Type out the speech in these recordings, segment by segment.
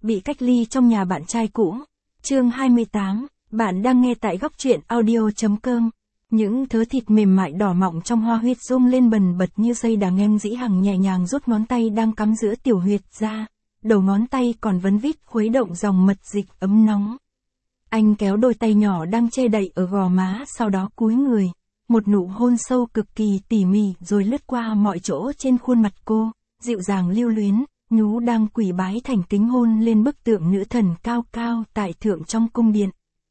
bị cách ly trong nhà bạn trai cũ. Chương 28, bạn đang nghe tại góc truyện audio.com. Những thớ thịt mềm mại đỏ mọng trong hoa huyệt rung lên bần bật như dây đàn em. Dĩ Hằng nhẹ nhàng rút ngón tay đang cắm giữa tiểu huyệt ra, đầu ngón tay còn vấn vít khuấy động dòng mật dịch ấm nóng. Anh kéo đôi tay nhỏ đang che đậy ở gò má, sau đó cúi người, một nụ hôn sâu cực kỳ tỉ mỉ rồi lướt qua mọi chỗ trên khuôn mặt cô, dịu dàng lưu luyến, nhú đang quỳ bái thành kính hôn lên bức tượng nữ thần cao cao tại thượng trong cung điện.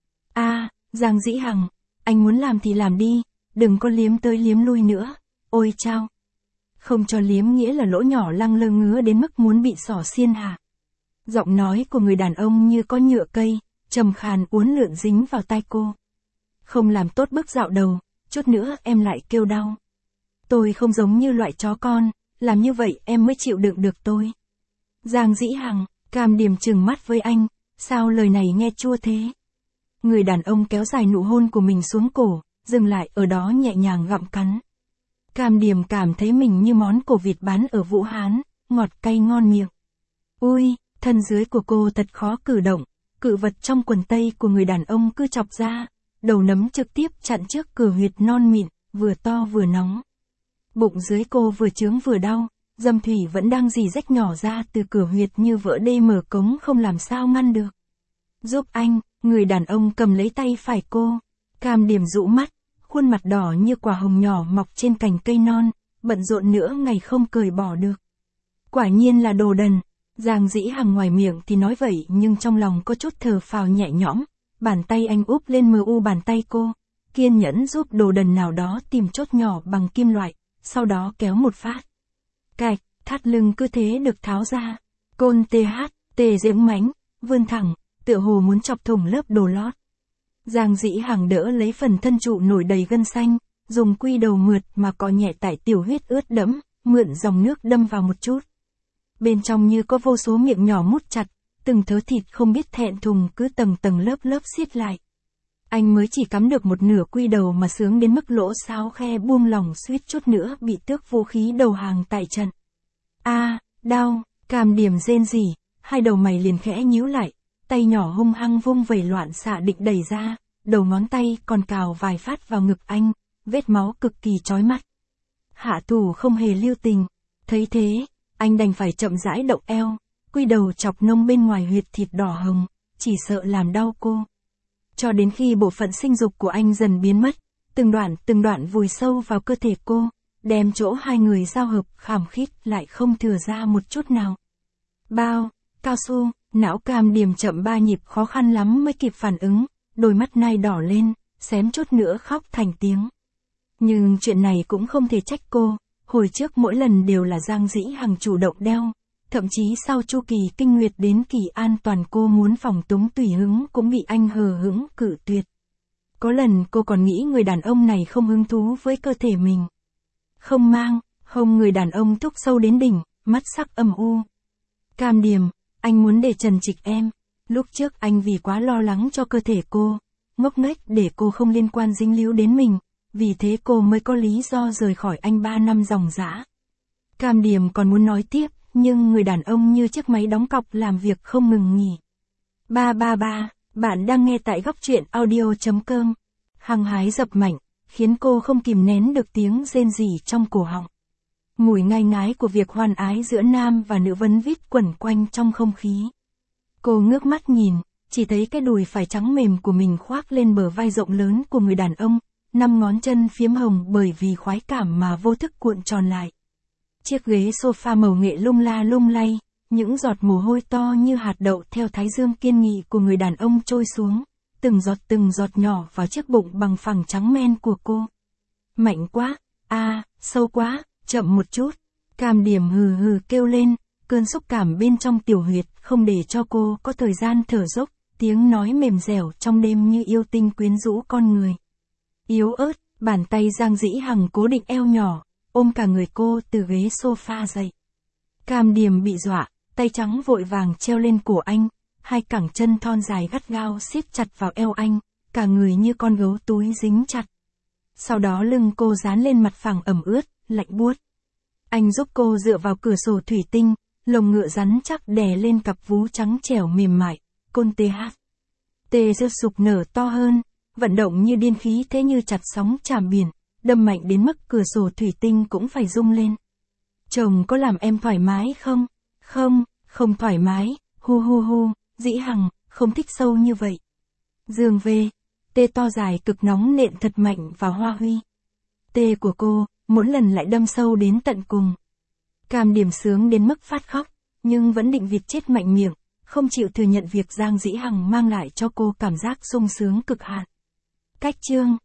Giang Dĩ Hằng, anh muốn làm thì làm đi, đừng có liếm tới liếm lui nữa, ôi chao. Không cho liếm nghĩa là lỗ nhỏ lăng lơ ngứa đến mức muốn bị xỏ xiên hả? Giọng nói của người đàn ông như có nhựa cây, trầm khàn uốn lượn dính vào tai cô. Không làm tốt bước dạo đầu, chút nữa em lại kêu đau. Tôi không giống như loại chó con, làm như vậy em mới chịu đựng được tôi. Giang Dĩ Hằng, Cam Điềm trừng mắt với anh, sao lời này nghe chua thế? Người đàn ông kéo dài nụ hôn của mình xuống cổ, dừng lại ở đó nhẹ nhàng gặm cắn. Cam Điềm cảm thấy mình như món cổ vịt bán ở Vũ Hán, ngọt cay ngon miệng. Ui, thân dưới của cô thật khó cử động, cự vật trong quần tây của người đàn ông cứ chọc ra, đầu nấm trực tiếp chặn trước cửa huyệt non mịn, vừa to vừa nóng. Bụng dưới cô vừa chướng vừa đau, dâm thủy vẫn đang rỉ rách nhỏ ra từ cửa huyệt như vỡ đê mở cống không làm sao ngăn được. Giúp anh, người đàn ông cầm lấy tay phải cô. Cam Điềm dụ mắt, khuôn mặt đỏ như quả hồng nhỏ mọc trên cành cây non, bận rộn nửa ngày không cởi bỏ được. Quả nhiên là đồ đần. Giang Dĩ Hằng ngoài miệng thì nói vậy nhưng trong lòng có chút thở phào nhẹ nhõm. Bàn tay anh úp lên mu bàn tay cô, kiên nhẫn giúp đồ đần nào đó tìm chốt nhỏ bằng kim loại, sau đó kéo một phát. Cạch, thắt lưng cứ thế được tháo ra. Côn tê giễng mãnh, vươn thẳng, tựa hồ muốn chọc thủng lớp đồ lót. Giang Dĩ Hằng đỡ lấy phần thân trụ nổi đầy gân xanh, dùng quy đầu mượt mà cọ nhẹ tại tiểu huyết ướt đẫm, mượn dòng nước đâm vào một chút. Bên trong như có vô số miệng nhỏ mút chặt, từng thớ thịt không biết thẹn thùng cứ tầng tầng lớp siết lại. Anh mới chỉ cắm được một nửa quy đầu mà sướng đến mức lỗ sáo khe buông lỏng suýt chút nữa bị tước vũ khí đầu hàng tại trận. Đau, Cam Điềm rên rỉ, hai đầu mày liền khẽ nhíu lại, tay nhỏ hung hăng vung vẩy loạn xạ định đẩy ra, đầu ngón tay còn cào vài phát vào ngực anh, vết máu cực kỳ chói mắt. Hạ thủ không hề lưu tình, thấy thế, anh đành phải chậm rãi động eo, quy đầu chọc nông bên ngoài huyệt thịt đỏ hồng, chỉ sợ làm đau cô. Cho đến khi bộ phận sinh dục của anh dần biến mất, từng đoạn vùi sâu vào cơ thể cô, đem chỗ hai người giao hợp khảm khít lại không thừa ra một chút nào. Bao, cao su, não Cam Điềm chậm 3 nhịp khó khăn lắm mới kịp phản ứng, đôi mắt nai đỏ lên, xém chút nữa khóc thành tiếng. Nhưng chuyện này cũng không thể trách cô, hồi trước mỗi lần đều là Giang Dĩ Hằng chủ động đeo, thậm chí sau chu kỳ kinh nguyệt đến kỳ an toàn cô muốn phòng túng tùy hứng cũng bị anh hờ hững cự tuyệt. Có lần cô còn nghĩ người đàn ông này không hứng thú với cơ thể mình. Không mang, hông người đàn ông thúc sâu đến đỉnh, mắt sắc âm u. Cam Điềm, anh muốn để trần trịch em. Lúc trước anh vì quá lo lắng cho cơ thể cô, ngốc nghếch để cô không liên quan dính líu đến mình, vì thế cô mới có lý do rời khỏi anh 3 năm ròng rã. Cam Điềm còn muốn nói tiếp, nhưng người đàn ông như chiếc máy đóng cọc làm việc không ngừng nghỉ. Bạn đang nghe tại góc truyện audio.com. Hăng hái dập mạnh, khiến cô không kìm nén được tiếng rên rỉ trong cổ họng. Mùi ngai ngái của việc hoan ái giữa nam và nữ vấn vít quẩn quanh trong không khí. Cô ngước mắt nhìn, chỉ thấy cái đùi phải trắng mềm của mình khoác lên bờ vai rộng lớn của người đàn ông, 5 ngón chân phiếm hồng bởi vì khoái cảm mà vô thức cuộn tròn lại. Chiếc ghế sofa màu nghệ lung la lung lay, những giọt mồ hôi to như hạt đậu theo thái dương kiên nghị của người đàn ông trôi xuống, từng giọt nhỏ vào chiếc bụng bằng phẳng trắng men của cô. Mạnh quá, sâu quá, chậm một chút. Cam Điềm hừ hừ kêu lên, cơn xúc cảm bên trong tiểu huyệt không để cho cô có thời gian thở dốc, tiếng nói mềm dẻo trong đêm như yêu tinh quyến rũ con người. Yếu ớt, bàn tay Giang Dĩ Hằng cố định eo nhỏ, ôm cả người cô từ ghế sofa dậy. Cam Điềm bị dọa, tay trắng vội vàng treo lên cổ anh, hai cẳng chân thon dài gắt gao siết chặt vào eo anh, cả người như con gấu túi dính chặt. Sau đó lưng cô dán lên mặt phẳng ẩm ướt, lạnh buốt. Anh giúp cô dựa vào cửa sổ thủy tinh, lồng ngựa rắn chắc đè lên cặp vú trắng trẻo mềm mại, côn TH. Tê giơ sục nở to hơn, vận động như điên khí thế như chặt sóng trảm biển, đâm mạnh đến mức cửa sổ thủy tinh cũng phải rung lên. Chồng có làm em thoải mái không? Không, không thoải mái, hu hu hu, Dĩ Hằng, không thích sâu như vậy. Giường về, tê to dài cực nóng nện thật mạnh vào Hoa Huy. Tê của cô, mỗi lần lại đâm sâu đến tận cùng. Cam Điểm sướng đến mức phát khóc, nhưng vẫn định việc chết mạnh miệng, không chịu thừa nhận việc Giang Dĩ Hằng mang lại cho cô cảm giác sung sướng cực hạn. Cách chương